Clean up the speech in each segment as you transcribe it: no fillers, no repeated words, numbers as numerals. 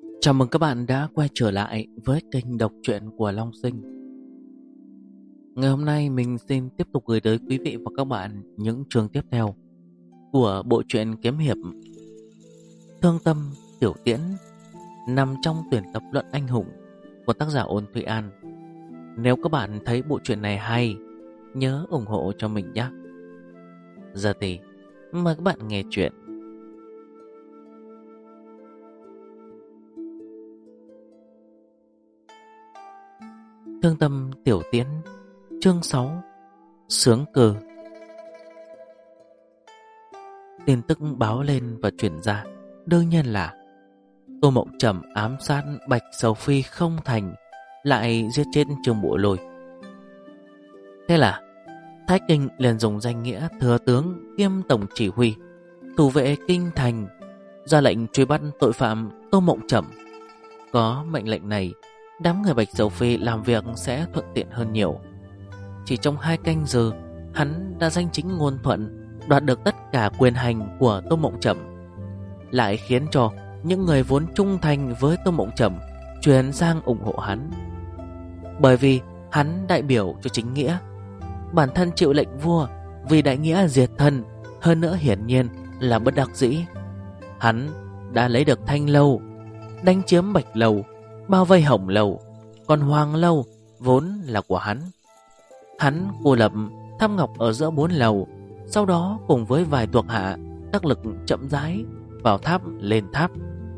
Chào mừng các bạn đã quay trở lại với kênh đọc truyện của Long Sinh. Ngày hôm nay mình xin tiếp tục gửi tới quý vị và các bạn những chương tiếp theo của bộ truyện kiếm hiệp Thương Tâm Tiểu Tiễn, nằm trong tuyển tập Luận Anh Hùng của tác giả Ôn Thụy An. Nếu các bạn thấy bộ truyện này hay, nhớ ủng hộ cho mình nhé. Giờ thì mời các bạn nghe truyện. Thương Tâm Tiểu Tiễn, chương 6, Sướng Cơ. Tin tức báo lên và truyền ra đương nhiên là Tô Mộng Trầm ám sát Bạch Sầu Phi không thành, lại giết chết Trương Bộ Lôi. Thế là Thái Kinh liền dùng danh nghĩa thừa tướng kiêm tổng chỉ huy thủ vệ kinh thành, ra lệnh truy bắt tội phạm Tô Mộng Trầm. Có mệnh lệnh này, đám người Bạch Sầu Phi làm việc sẽ thuận tiện hơn nhiều. Chỉ trong 2 canh giờ, hắn đã danh chính ngôn thuận đoạt được tất cả quyền hành của Tô Mộng Trầm, lại khiến cho những người vốn trung thành với Tô Mộng Trầm chuyển sang ủng hộ hắn. Bởi vì hắn đại biểu cho chính nghĩa, bản thân chịu lệnh vua vì đại nghĩa diệt thân, hơn nữa hiển nhiên là bất đắc dĩ. Hắn đã lấy được Thanh Lâu, đánh chiếm Bạch Lâu, bao vây Hồng Lâu, còn Hoàng Lâu vốn là của hắn. Hắn cô lập Tháp Ngọc ở giữa 4 lầu, sau đó cùng với vài thuộc hạ đắc lực chậm rãi vào tháp lên tháp.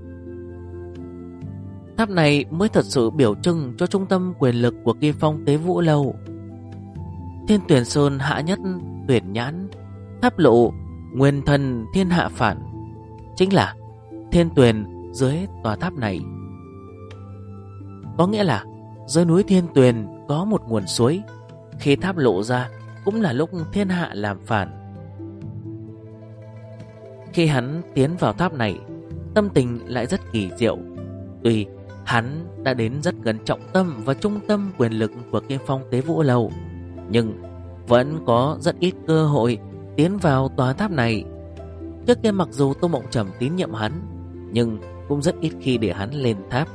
Tháp này mới thật sự biểu trưng cho trung tâm quyền lực của Kim Phong Tế Vũ Lâu. Thiên Tuyển Sơn hạ nhất tuyển nhãn, tháp lộ nguyên thần thiên hạ phản, chính là thiên tuyển dưới tòa tháp này. Có nghĩa là dưới núi Thiên Tuyền có một nguồn suối, khi tháp lộ ra cũng là lúc thiên hạ làm phản. Khi hắn tiến vào tháp này, tâm tình lại rất kỳ diệu. Tuy hắn đã đến rất gần trọng tâm và trung tâm quyền lực của Kim Phong Tế Vũ Lâu, nhưng vẫn có rất ít cơ hội tiến vào tòa tháp này. Trước kia mặc dù Tô Mộng Trầm tín nhiệm hắn, nhưng cũng rất ít khi để hắn lên tháp.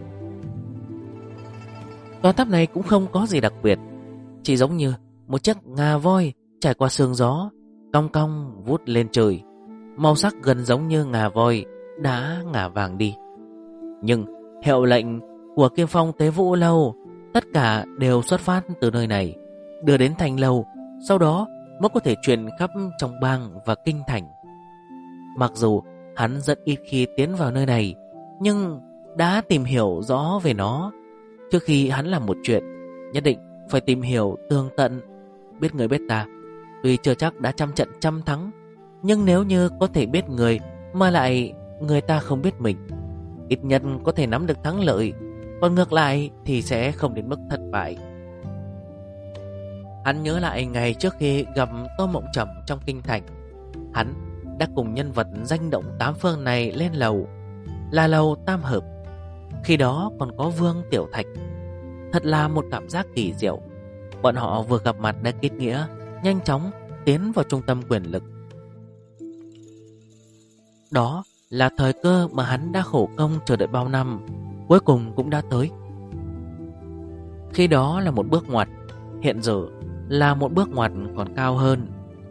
Tòa tháp này cũng không có gì đặc biệt, chỉ giống như một chiếc ngà voi trải qua sương gió, cong cong vút lên trời, màu sắc gần giống như ngà voi đã ngả vàng đi. Nhưng hiệu lệnh của Kim Phong Tế Vũ Lâu tất cả đều xuất phát từ nơi này, đưa đến Thành Lâu, sau đó mới có thể truyền khắp trong bang và kinh thành. Mặc dù hắn rất ít khi tiến vào nơi này, nhưng đã tìm hiểu rõ về nó. Trước khi hắn làm một chuyện, nhất định phải tìm hiểu tường tận. Biết người biết ta, tuy chưa chắc đã trăm trận trăm thắng, nhưng nếu như có thể biết người mà lại người ta không biết mình, ít nhất có thể nắm được thắng lợi, còn ngược lại thì sẽ không đến mức thất bại. Hắn nhớ lại ngày trước khi gặp Tô Mộng Trầm trong kinh thành, hắn đã cùng nhân vật danh động 8 phương này lên lầu, là lầu Tam Hợp. Khi đó còn có Vương Tiểu Thạch. Thật là một cảm giác kỳ diệu. Bọn họ vừa gặp mặt đã kết nghĩa, nhanh chóng tiến vào trung tâm quyền lực. Đó là thời cơ mà hắn đã khổ công chờ đợi bao năm, cuối cùng cũng đã tới. Khi đó là một bước ngoặt, hiện giờ là một bước ngoặt còn cao hơn.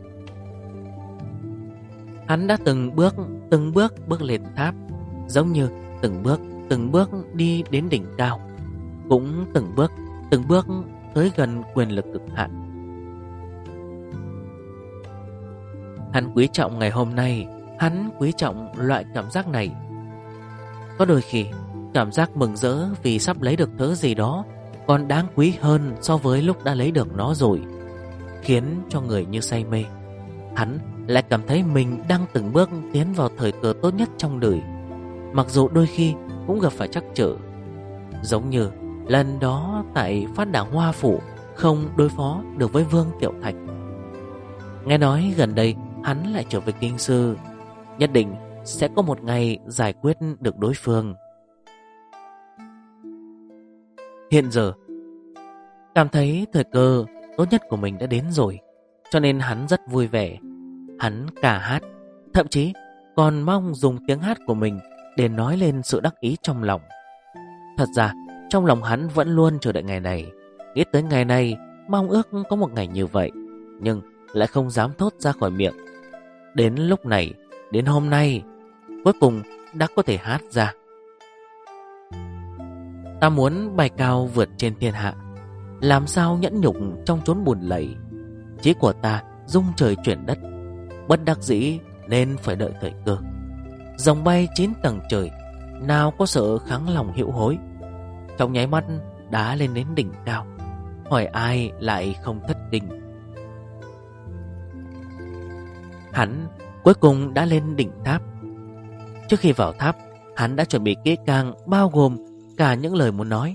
Hắn đã từng bước bước lên tháp, giống như từng bước đi đến đỉnh cao, cũng từng bước tới gần quyền lực cực hạn. Hắn quý trọng ngày hôm nay, hắn quý trọng loại cảm giác này. Có đôi khi cảm giác mừng rỡ vì sắp lấy được thứ gì đó còn đáng quý hơn so với lúc đã lấy được nó rồi, khiến cho người như say mê. Hắn lại cảm thấy mình đang từng bước tiến vào thời cơ tốt nhất trong đời, mặc dù đôi khi cũng gặp phải trắc trở, giống như lần đó tại Phát Đảng Hoa Phủ không đối phó được với Vương Tiểu Thạch. Nghe nói gần đây hắn lại trở về kinh sư, nhất định sẽ có một ngày giải quyết được đối phương. Hiện giờ cảm thấy thời cơ tốt nhất của mình đã đến rồi, cho nên hắn rất vui vẻ. Hắn cả hát, thậm chí còn mong dùng tiếng hát của mình để nói lên sự đắc ý trong lòng. Thật ra trong lòng hắn vẫn luôn chờ đợi ngày này, nghĩ tới ngày này, mong ước có một ngày như vậy, nhưng lại không dám thốt ra khỏi miệng. Đến lúc này, đến hôm nay, cuối cùng đã có thể hát ra. Ta muốn bay cao vượt trên thiên hạ, làm sao nhẫn nhục trong chốn buồn lầy. Chí của ta rung trời chuyển đất, bất đắc dĩ nên phải đợi thời cơ. Rồng bay 9 tầng trời, nào có sợ kháng lòng hữu hối. Trong nháy mắt đã lên đến đỉnh cao, hỏi ai lại không thất kinh. Hắn cuối cùng đã lên đỉnh tháp. Trước khi vào tháp, hắn đã chuẩn bị kỹ càng, bao gồm cả những lời muốn nói.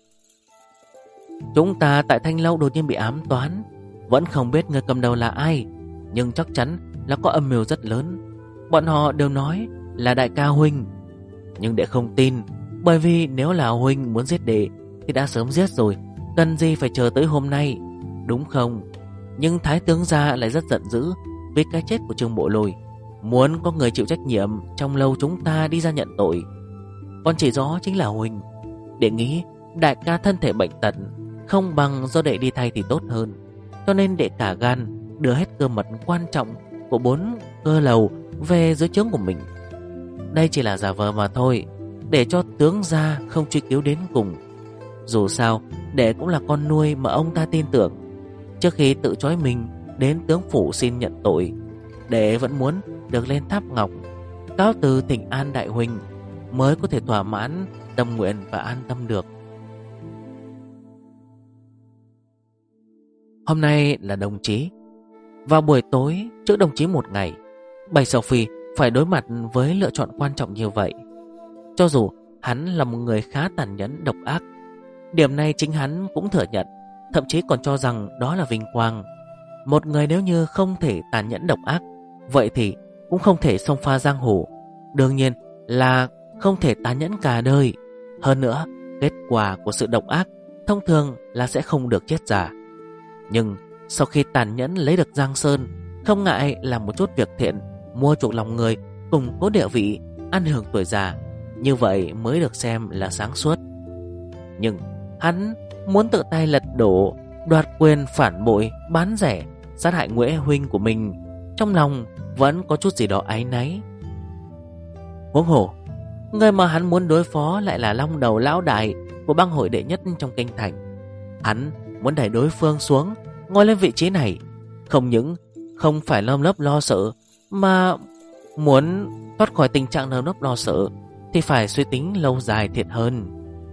Chúng ta tại Thanh Lâu đột nhiên bị ám toán, vẫn không biết người cầm đầu là ai, nhưng chắc chắn là có âm mưu rất lớn. Bọn họ đều nói là đại ca huynh, nhưng đệ không tin, bởi vì nếu là huynh muốn giết đệ thì đã sớm giết rồi, cần gì phải chờ tới hôm nay, đúng không? Nhưng Thái tướng gia lại rất giận dữ vì cái chết của Trương Bộ Lôi, muốn có người chịu trách nhiệm trong lâu chúng ta đi ra nhận tội. Còn chỉ rõ chính là huynh. Đệ nghĩ đại ca thân thể bệnh tật, không bằng do đệ đi thay thì tốt hơn, cho nên đệ cả gan đưa hết cơ mật quan trọng của 4 cơ lầu về dưới trướng của mình. Đây chỉ là giả vờ mà thôi, để cho tướng gia không truy cứu đến cùng. Dù sao đệ cũng là con nuôi mà ông ta tin tưởng. Trước khi tự trói mình đến tướng phủ xin nhận tội, đệ vẫn muốn được lên tháp ngọc cáo từ thỉnh an đại huynh, mới có thể thỏa mãn tâm nguyện và an tâm được. Hôm nay là đồng chí. Vào buổi tối trước đồng chí một ngày, Bạch Sầu Phi phải đối mặt với lựa chọn quan trọng như vậy. Cho dù hắn là một người khá tàn nhẫn độc ác, điểm này chính hắn cũng thừa nhận, thậm chí còn cho rằng đó là vinh quang. Một người nếu như không thể tàn nhẫn độc ác, vậy thì cũng không thể xông pha giang hồ, đương nhiên là không thể tàn nhẫn cả đời. Hơn nữa, kết quả của sự độc ác thông thường là sẽ không được chết giả. Nhưng sau khi tàn nhẫn lấy được Giang Sơn, không ngại làm một chút việc thiện, mua chuộc lòng người, củng cố địa vị, ăn hưởng tuổi già, như vậy mới được xem là sáng suốt. Nhưng hắn muốn tự tay lật đổ, đoạt quyền, phản bội, bán rẻ, sát hại Nguyễn huynh của mình, trong lòng vẫn có chút gì đó áy náy. Huống hồ, người mà hắn muốn đối phó lại là long đầu lão đại của bang hội đệ nhất trong kinh thành. Hắn muốn đẩy đối phương xuống, ngồi lên vị trí này, không những không phải lom lấp lo sợ, mà muốn thoát khỏi tình trạng nơm nớp lo sợ thì phải suy tính lâu dài thiệt hơn.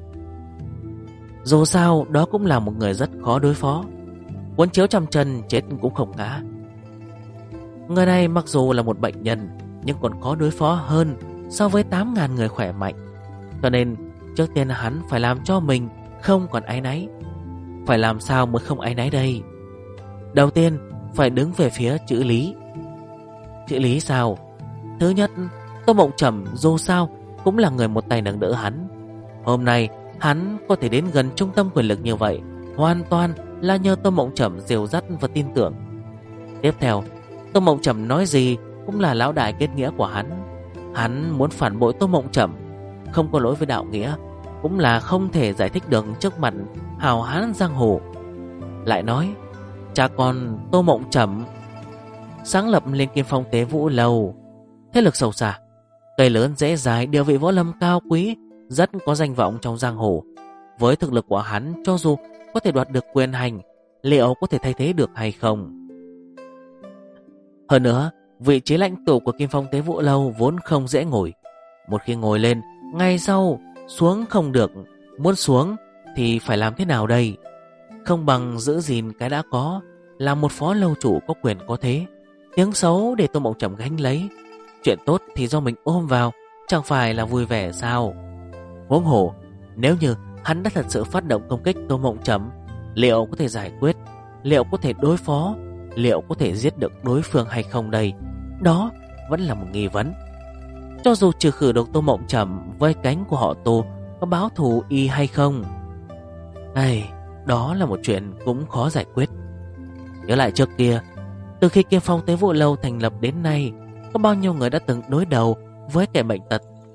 Dù sao đó cũng là một người rất khó đối phó, cuốn chiếu trăm chân chết cũng không ngã. Người này mặc dù là một bệnh nhân, nhưng còn khó đối phó hơn so với 8.000 người khỏe mạnh. Cho nên trước tiên là hắn phải làm cho mình không còn áy náy. Phải làm sao mới không áy náy đây? Đầu tiên phải đứng về phía chữ Lý. Chữ Lý sao? Thứ nhất, Tô Mộng Trầm dù sao cũng là người một tay nâng đỡ hắn. Hôm nay hắn có thể đến gần trung tâm quyền lực như vậy, hoàn toàn là nhờ Tô Mộng Trầm dìu dắt và tin tưởng. Tiếp theo, Tô Mộng Trầm nói gì cũng là lão đại kết nghĩa của hắn. Hắn muốn phản bội Tô Mộng Trầm, không có lỗi với đạo nghĩa, cũng là không thể giải thích được trước mặt hào hán giang hồ. Lại nói, cha con Tô Mộng Trầm sáng lập lên Kim Phong Tế Vũ Lầu, thế lực sâu xa, cây lớn dễ dài, địa vị võ lâm cao quý, rất có danh vọng trong giang hồ. Với thực lực của hắn, cho dù có thể đoạt được quyền hành, liệu có thể thay thế được hay không? Hơn nữa, vị trí lãnh tụ của Kim Phong Tế Vũ Lâu vốn không dễ ngồi. Một khi ngồi lên, ngay sau xuống không được, muốn xuống thì phải làm thế nào đây? Không bằng giữ gìn cái đã có, là một phó lâu chủ có quyền có thế. Tiếng xấu để Tô Mộng Trầm gánh lấy, chuyện tốt thì do mình ôm vào, chẳng phải là vui vẻ sao? Huống hồ, nếu như hắn đã thật sự phát động công kích Tô Mộng Trầm, liệu có thể giải quyết, liệu có thể đối phó, liệu có thể giết được đối phương hay không đây? Đó vẫn là một nghi vấn. Cho dù trừ khử được Tô Mộng Trầm với cánh của họ Tô, có báo thù y hay không, đó là một chuyện cũng khó giải quyết. Nhớ lại trước kia, từ khi Kim Phong Tế Vũ Lâu thành lập đến nay, có bao nhiêu người đã từng đối đầu với kẻ bệnh tật,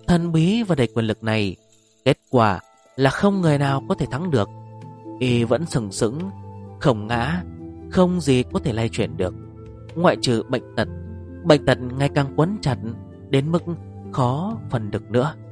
thần bí và đầy quyền lực này. Kết quả là không người nào có thể thắng được. Y vẫn sừng sững, không ngã, không gì có thể lay chuyển được, ngoại trừ bệnh tật. Bệnh tật ngày càng quấn chặt đến mức khó phần được nữa.